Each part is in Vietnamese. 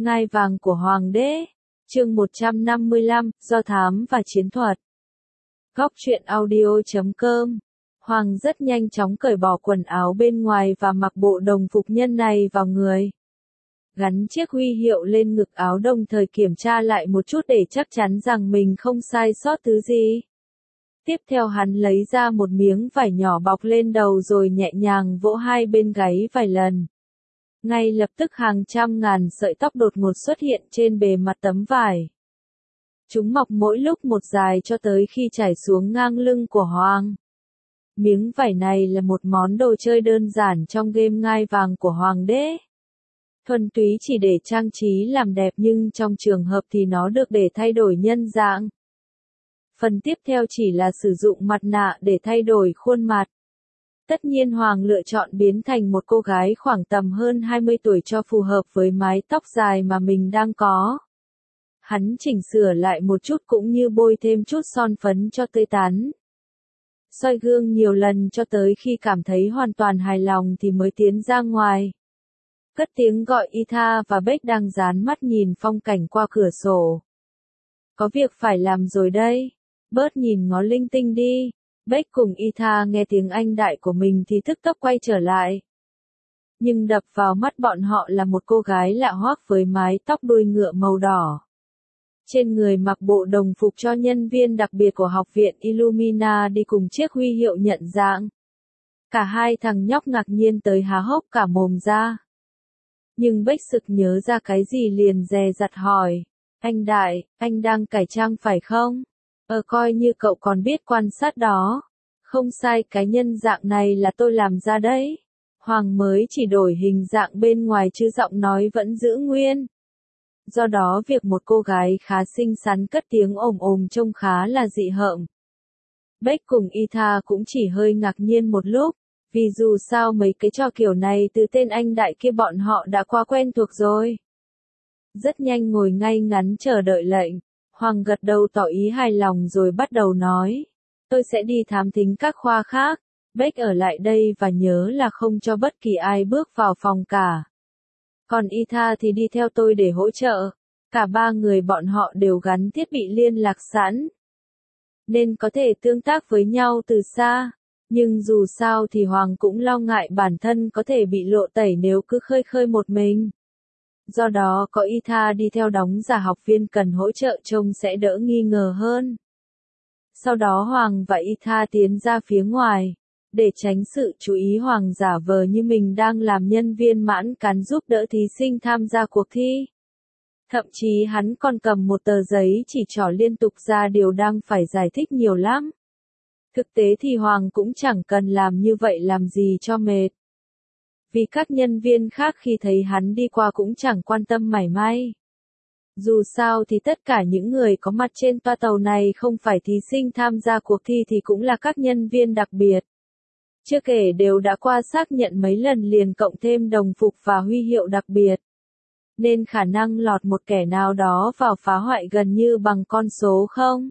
Ngai vàng của Hoàng đế. Chương 155, Do thám và chiến thuật. Góc truyện audio.com. Hoàng rất nhanh chóng cởi bỏ quần áo bên ngoài và mặc bộ đồng phục nhân này vào người. Gắn chiếc huy hiệu lên ngực áo, đồng thời kiểm tra lại một chút để chắc chắn rằng mình không sai sót thứ gì. Tiếp theo hắn lấy ra một miếng vải nhỏ bọc lên đầu rồi nhẹ nhàng vỗ hai bên gáy vài lần. Ngay lập tức hàng trăm ngàn sợi tóc đột ngột xuất hiện trên bề mặt tấm vải. Chúng mọc mỗi lúc một dài cho tới khi trải xuống ngang lưng của Hoàng. Miếng vải này là một món đồ chơi đơn giản trong game Ngai vàng của Hoàng đế. Thuần túy chỉ để trang trí làm đẹp, nhưng trong trường hợp thì nó được để thay đổi nhân dạng. Phần tiếp theo chỉ là sử dụng mặt nạ để thay đổi khuôn mặt. Tất nhiên Hoàng lựa chọn biến thành một cô gái khoảng tầm hơn 20 tuổi cho phù hợp với mái tóc dài mà mình đang có. Hắn chỉnh sửa lại một chút cũng như bôi thêm chút son phấn cho tươi tắn. Soi gương nhiều lần cho tới khi cảm thấy hoàn toàn hài lòng thì mới tiến ra ngoài. Cất tiếng gọi Ethan và Beck đang dán mắt nhìn phong cảnh qua cửa sổ. Có việc phải làm rồi đây. Bớt nhìn ngó linh tinh đi. Beck cùng Ethan nghe tiếng anh đại của mình thì tức tốc quay trở lại. Nhưng đập vào mắt bọn họ là một cô gái lạ hoắc với mái tóc đuôi ngựa màu đỏ. Trên người mặc bộ đồng phục cho nhân viên đặc biệt của học viện Illumina đi cùng chiếc huy hiệu nhận dạng. Cả hai thằng nhóc ngạc nhiên tới há hốc cả mồm ra. Nhưng Beck sực nhớ ra cái gì liền dè dặt hỏi. Anh đại, anh đang cải trang phải không? Coi như cậu còn biết quan sát đó. Không sai, cái nhân dạng này là tôi làm ra đấy. Hoàng mới chỉ đổi hình dạng bên ngoài chứ giọng nói vẫn giữ nguyên. Do đó việc một cô gái khá xinh xắn cất tiếng ồm ồm trông khá là dị hợm. Beck cùng Ethan cũng chỉ hơi ngạc nhiên một lúc, vì dù sao mấy cái trò kiểu này từ tên anh đại kia bọn họ đã quá quen thuộc rồi. Rất nhanh ngồi ngay ngắn chờ đợi lệnh, Hoàng gật đầu tỏ ý hài lòng rồi bắt đầu nói. Tôi sẽ đi thám thính các khoa khác, Beck ở lại đây và nhớ là không cho bất kỳ ai bước vào phòng cả. Còn Ethan thì đi theo tôi để hỗ trợ. Cả ba người bọn họ đều gắn thiết bị liên lạc sẵn, nên có thể tương tác với nhau từ xa. Nhưng dù sao thì Hoàng cũng lo ngại bản thân có thể bị lộ tẩy nếu cứ khơi khơi một mình. Do đó có Ethan đi theo đóng giả học viên cần hỗ trợ trông sẽ đỡ nghi ngờ hơn. Sau đó Hoàng và Ethan tiến ra phía ngoài. Để tránh sự chú ý, Hoàng giả vờ như mình đang làm nhân viên mãn cán giúp đỡ thí sinh tham gia cuộc thi. Thậm chí hắn còn cầm một tờ giấy chỉ trỏ liên tục ra điều đang phải giải thích nhiều lắm. Thực tế thì Hoàng cũng chẳng cần làm như vậy làm gì cho mệt. Vì các nhân viên khác khi thấy hắn đi qua cũng chẳng quan tâm mảy may. Dù sao thì tất cả những người có mặt trên toa tàu này không phải thí sinh tham gia cuộc thi thì cũng là các nhân viên đặc biệt. Chưa kể đều đã qua xác nhận mấy lần liền, cộng thêm đồng phục và huy hiệu đặc biệt. Nên khả năng lọt một kẻ nào đó vào phá hoại gần như bằng con số không.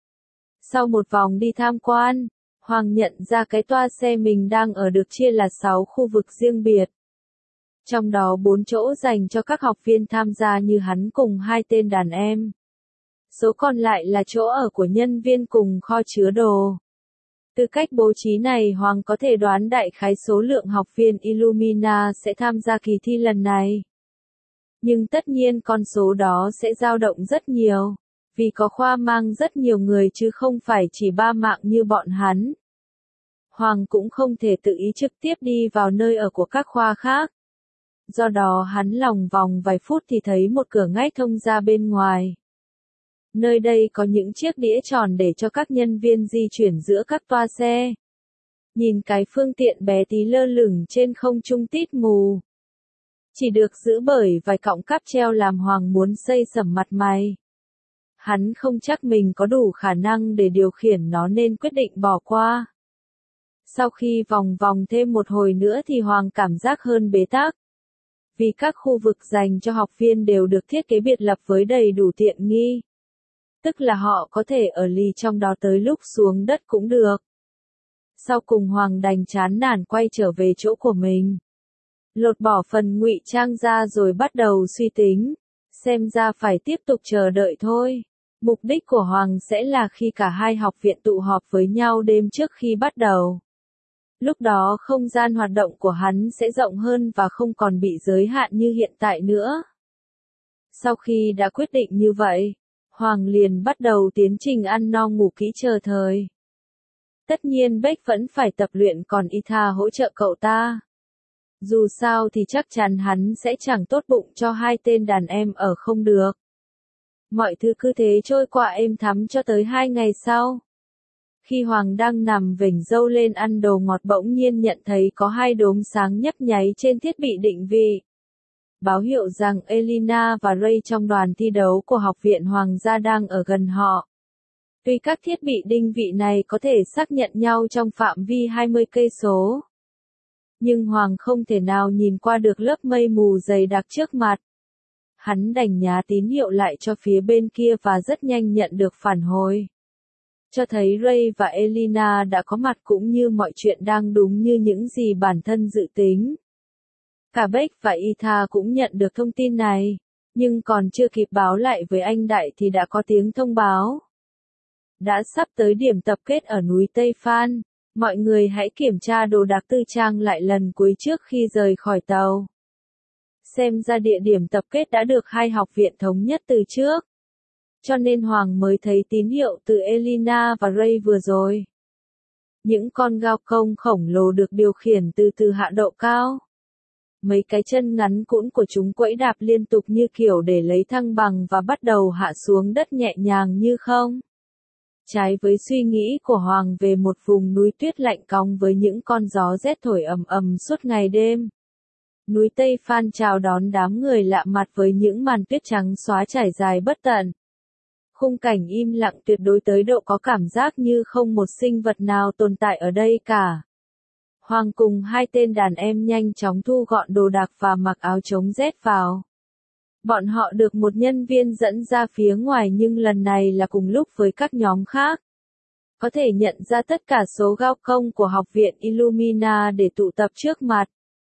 Sau một vòng đi tham quan, Hoàng nhận ra cái toa xe mình đang ở được chia là 6 khu vực riêng biệt. Trong đó 4 chỗ dành cho các học viên tham gia như hắn cùng 2 tên đàn em. Số còn lại là chỗ ở của nhân viên cùng kho chứa đồ. Từ cách bố trí này Hoàng có thể đoán đại khái số lượng học viên Illumina sẽ tham gia kỳ thi lần này. Nhưng tất nhiên con số đó sẽ dao động rất nhiều, vì có khoa mang rất nhiều người chứ không phải chỉ 3 mạng như bọn hắn. Hoàng cũng không thể tự ý trực tiếp đi vào nơi ở của các khoa khác. Do đó hắn lòng vòng vài phút thì thấy một cửa ngách thông ra bên ngoài. Nơi đây có những chiếc đĩa tròn để cho các nhân viên di chuyển giữa các toa xe. Nhìn cái phương tiện bé tí lơ lửng trên không trung tít mù. Chỉ được giữ bởi vài cọng cáp treo làm Hoàng muốn xây sẩm mặt mày. Hắn không chắc mình có đủ khả năng để điều khiển nó nên quyết định bỏ qua. Sau khi vòng vòng thêm một hồi nữa thì Hoàng cảm giác hơn bế tắc. Vì các khu vực dành cho học viên đều được thiết kế biệt lập với đầy đủ tiện nghi. Tức là họ có thể ở lì trong đó tới lúc xuống đất cũng được. Sau cùng Hoàng đành chán nản quay trở về chỗ của mình. Lột bỏ phần ngụy trang ra rồi bắt đầu suy tính. Xem ra phải tiếp tục chờ đợi thôi. Mục đích của Hoàng sẽ là khi cả hai học viện tụ họp với nhau đêm trước khi bắt đầu. Lúc đó không gian hoạt động của hắn sẽ rộng hơn và không còn bị giới hạn như hiện tại nữa. Sau khi đã quyết định như vậy, Hoàng liền bắt đầu tiến trình ăn no ngủ kỹ chờ thời. Tất nhiên Beck vẫn phải tập luyện còn Ita hỗ trợ cậu ta. Dù sao thì chắc chắn hắn sẽ chẳng tốt bụng cho hai tên đàn em ở không được. Mọi thứ cứ thế trôi qua êm thắm cho tới 2 ngày sau. Khi Hoàng đang nằm vểnh râu lên ăn đồ ngọt bỗng nhiên nhận thấy có 2 đốm sáng nhấp nháy trên thiết bị định vị. Báo hiệu rằng Elina và Ray trong đoàn thi đấu của Học viện Hoàng gia đang ở gần họ. Tuy các thiết bị định vị này có thể xác nhận nhau trong phạm vi 20 cây số, nhưng Hoàng không thể nào nhìn qua được lớp mây mù dày đặc trước mặt. Hắn đành nhá tín hiệu lại cho phía bên kia và rất nhanh nhận được phản hồi. Cho thấy Ray và Elina đã có mặt cũng như mọi chuyện đang đúng như những gì bản thân dự tính. Cả Beck và Ita cũng nhận được thông tin này, nhưng còn chưa kịp báo lại với anh Đại thì đã có tiếng thông báo. Đã sắp tới điểm tập kết ở núi Tây Phan, mọi người hãy kiểm tra đồ đạc tư trang lại lần cuối trước khi rời khỏi tàu. Xem ra địa điểm tập kết đã được hai học viện thống nhất từ trước. Cho nên Hoàng mới thấy tín hiệu từ Elina và Ray vừa rồi. Những con gao công khổng lồ được điều khiển từ hạ độ cao. Mấy cái chân ngắn cũn của chúng quẫy đạp liên tục như kiểu để lấy thăng bằng và bắt đầu hạ xuống đất nhẹ nhàng như không. Trái với suy nghĩ của Hoàng về một vùng núi tuyết lạnh cong với những con gió rét thổi ầm ầm suốt ngày đêm. Núi Tây Phan chào đón đám người lạ mặt với những màn tuyết trắng xóa trải dài bất tận. Khung cảnh im lặng tuyệt đối tới độ có cảm giác như không một sinh vật nào tồn tại ở đây cả. Hoàng cùng hai tên đàn em nhanh chóng thu gọn đồ đạc và mặc áo chống rét vào. Bọn họ được một nhân viên dẫn ra phía ngoài nhưng lần này là cùng lúc với các nhóm khác. Có thể nhận ra tất cả số gao công của học viện Illumina để tụ tập trước mặt.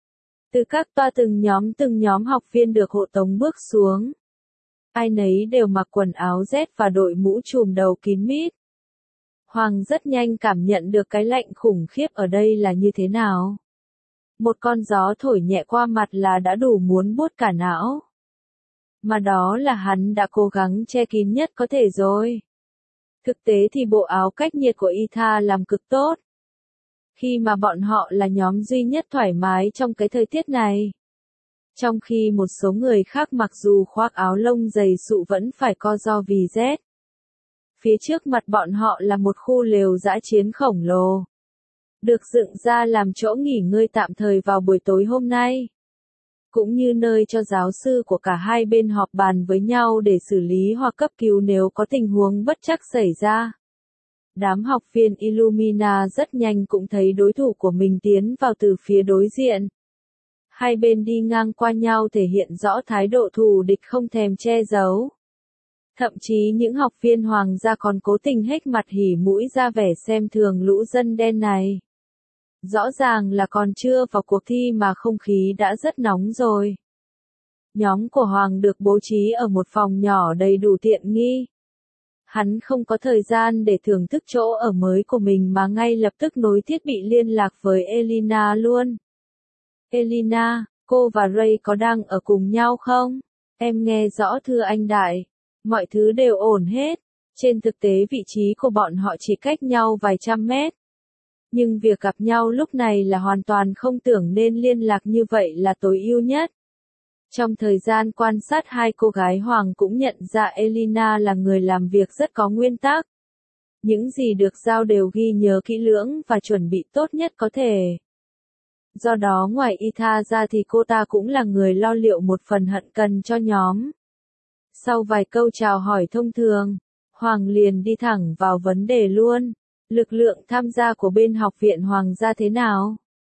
Từ các toa từng nhóm học viên được hộ tống bước xuống. Ai nấy đều mặc quần áo rét và đội mũ trùm đầu kín mít. Hoàng rất nhanh cảm nhận được cái lạnh khủng khiếp ở đây là như thế nào. Một con gió thổi nhẹ qua mặt là đã đủ muốn buốt cả não. Mà đó là hắn đã cố gắng che kín nhất có thể rồi. Thực tế thì bộ áo cách nhiệt của Ita làm cực tốt. Khi mà bọn họ là nhóm duy nhất thoải mái trong cái thời tiết này. Trong khi một số người khác mặc dù khoác áo lông dày sụ vẫn phải co ro vì rét. Phía trước mặt bọn họ là một khu lều dã chiến khổng lồ. Được dựng ra làm chỗ nghỉ ngơi tạm thời vào buổi tối hôm nay. Cũng như nơi cho giáo sư của cả hai bên họp bàn với nhau để xử lý hoặc cấp cứu nếu có tình huống bất trắc xảy ra. Đám học viên Illumina rất nhanh cũng thấy đối thủ của mình tiến vào từ phía đối diện. Hai bên đi ngang qua nhau thể hiện rõ thái độ thù địch không thèm che giấu. Thậm chí những học viên hoàng gia còn cố tình hếch mặt hỉ mũi ra vẻ xem thường lũ dân đen này. Rõ ràng là còn chưa vào cuộc thi mà không khí đã rất nóng rồi. Nhóm của Hoàng được bố trí ở một phòng nhỏ đầy đủ tiện nghi. Hắn không có thời gian để thưởng thức chỗ ở mới của mình mà ngay lập tức nối thiết bị liên lạc với Elina luôn. Elina, cô và Ray có đang ở cùng nhau không? Em nghe rõ thưa anh Đại. Mọi thứ đều ổn hết. Trên thực tế vị trí của bọn họ chỉ cách nhau vài trăm mét. Nhưng việc gặp nhau lúc này là hoàn toàn không tưởng nên liên lạc như vậy là tối ưu nhất. Trong thời gian quan sát hai cô gái Hoàng cũng nhận ra Elina là người làm việc rất có nguyên tắc. Những gì được giao đều ghi nhớ kỹ lưỡng và chuẩn bị tốt nhất có thể. Do đó ngoài Ita ra thì cô ta cũng là người lo liệu một phần hận cần cho nhóm. Sau vài câu chào hỏi thông thường, Hoàng liền đi thẳng vào vấn đề luôn. Lực lượng tham gia của bên học viện Hoàng gia thế nào?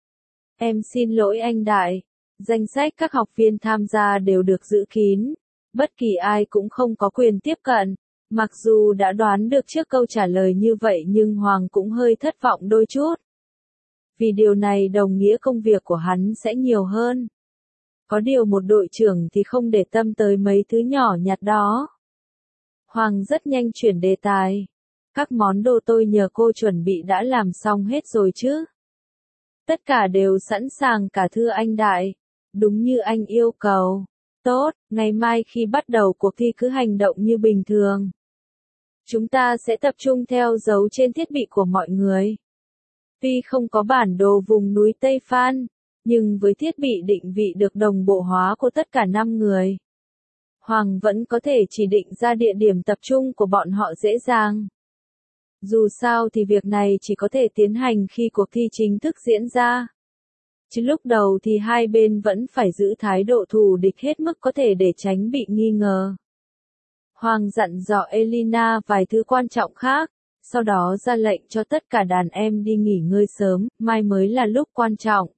Em xin lỗi anh Đại. Danh sách các học viên tham gia đều được giữ kín. Bất kỳ ai cũng không có quyền tiếp cận. Mặc dù đã đoán được trước câu trả lời như vậy nhưng Hoàng cũng hơi thất vọng đôi chút. Vì điều này đồng nghĩa công việc của hắn sẽ nhiều hơn. Có điều một đội trưởng thì không để tâm tới mấy thứ nhỏ nhặt đó. Hoàng rất nhanh chuyển đề tài. Các món đồ tôi nhờ cô chuẩn bị đã làm xong hết rồi chứ? Tất cả đều sẵn sàng cả thưa anh đại. Đúng như anh yêu cầu. Tốt, ngày mai khi bắt đầu cuộc thi cứ hành động như bình thường. Chúng ta sẽ tập trung theo dấu trên thiết bị của mọi người. Tuy không có bản đồ vùng núi Tây Phan, nhưng với thiết bị định vị được đồng bộ hóa của tất cả 5 người, Hoàng vẫn có thể chỉ định ra địa điểm tập trung của bọn họ dễ dàng. Dù sao thì việc này chỉ có thể tiến hành khi cuộc thi chính thức diễn ra. Chứ lúc đầu thì hai bên vẫn phải giữ thái độ thù địch hết mức có thể để tránh bị nghi ngờ. Hoàng dặn dò Elina vài thứ quan trọng khác, sau đó ra lệnh cho tất cả đàn em đi nghỉ ngơi sớm, mai mới là lúc quan trọng.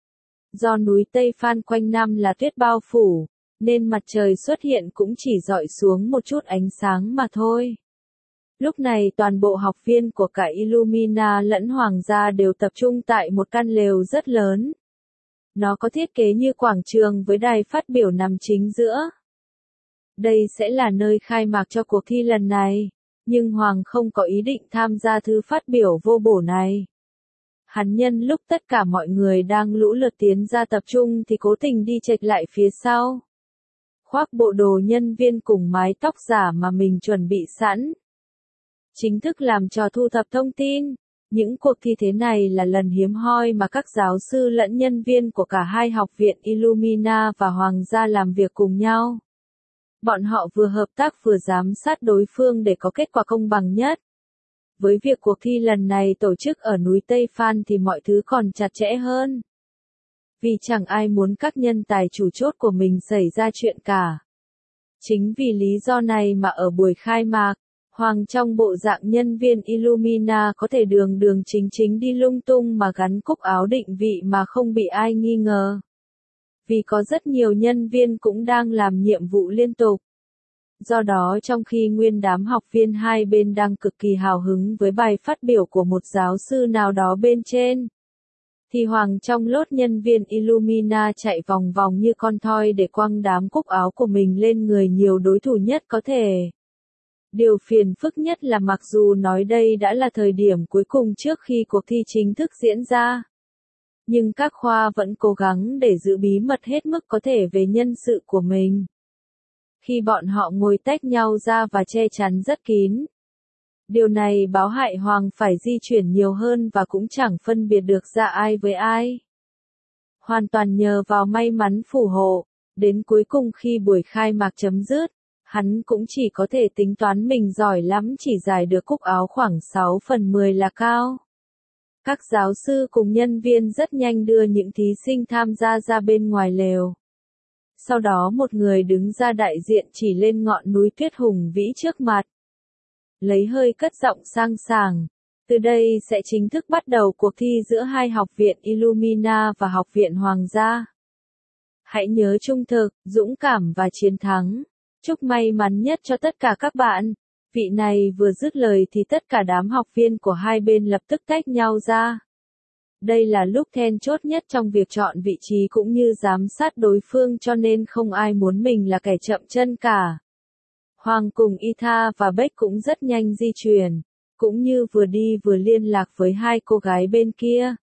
Do núi Tây Phan quanh năm là tuyết bao phủ, nên mặt trời xuất hiện cũng chỉ rọi xuống một chút ánh sáng mà thôi. Lúc này toàn bộ học viên của cả Illumina lẫn Hoàng gia đều tập trung tại một căn lều rất lớn. Nó có thiết kế như quảng trường với đài phát biểu nằm chính giữa. Đây sẽ là nơi khai mạc cho cuộc thi lần này, nhưng Hoàng không có ý định tham gia thứ phát biểu vô bổ này. Hắn nhân lúc tất cả mọi người đang lũ lượt tiến ra tập trung thì cố tình đi chệch lại phía sau. Khoác bộ đồ nhân viên cùng mái tóc giả mà mình chuẩn bị sẵn. Chính thức làm trò thu thập thông tin. Những cuộc thi thế này là lần hiếm hoi mà các giáo sư lẫn nhân viên của cả hai học viện Illumina và Hoàng gia làm việc cùng nhau. Bọn họ vừa hợp tác vừa giám sát đối phương để có kết quả công bằng nhất. Với việc cuộc thi lần này tổ chức ở núi Tây Phan thì mọi thứ còn chặt chẽ hơn. Vì chẳng ai muốn các nhân tài chủ chốt của mình xảy ra chuyện cả. Chính vì lý do này mà ở buổi khai mạc, Hoàng trong bộ dạng nhân viên Illumina có thể đường đường chính chính đi lung tung mà gắn cúc áo định vị mà không bị ai nghi ngờ. Vì có rất nhiều nhân viên cũng đang làm nhiệm vụ liên tục. Do đó trong khi nguyên đám học viên hai bên đang cực kỳ hào hứng với bài phát biểu của một giáo sư nào đó bên trên, thì Hoàng trong lốt nhân viên Illumina chạy vòng vòng như con thoi để quăng đám cúc áo của mình lên người nhiều đối thủ nhất có thể. Điều phiền phức nhất là mặc dù nói đây đã là thời điểm cuối cùng trước khi cuộc thi chính thức diễn ra, nhưng các khoa vẫn cố gắng để giữ bí mật hết mức có thể về nhân sự của mình. Khi bọn họ ngồi tách nhau ra và che chắn rất kín. Điều này báo hại Hoàng phải di chuyển nhiều hơn và cũng chẳng phân biệt được ra ai với ai. Hoàn toàn nhờ vào may mắn phù hộ, đến cuối cùng khi buổi khai mạc chấm dứt, hắn cũng chỉ có thể tính toán mình giỏi lắm chỉ giải được cúc áo khoảng 6/10 là cao. Các giáo sư cùng nhân viên rất nhanh đưa những thí sinh tham gia ra bên ngoài lều. Sau đó một người đứng ra đại diện chỉ lên ngọn núi tuyết hùng vĩ trước mặt. Lấy hơi cất giọng sang sảng. Từ đây sẽ chính thức bắt đầu cuộc thi giữa hai học viện Illumina và học viện Hoàng gia. Hãy nhớ trung thực, dũng cảm và chiến thắng. Chúc may mắn nhất cho tất cả các bạn. Vị này vừa dứt lời thì tất cả đám học viên của hai bên lập tức tách nhau ra. Đây là lúc then chốt nhất trong việc chọn vị trí cũng như giám sát đối phương cho nên không ai muốn mình là kẻ chậm chân cả. Hoàng cùng Itha và Beck cũng rất nhanh di chuyển, cũng như vừa đi vừa liên lạc với hai cô gái bên kia.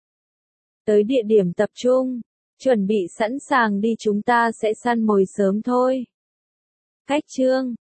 Tới địa điểm tập trung, chuẩn bị sẵn sàng đi chúng ta sẽ săn mồi sớm thôi. Cách chương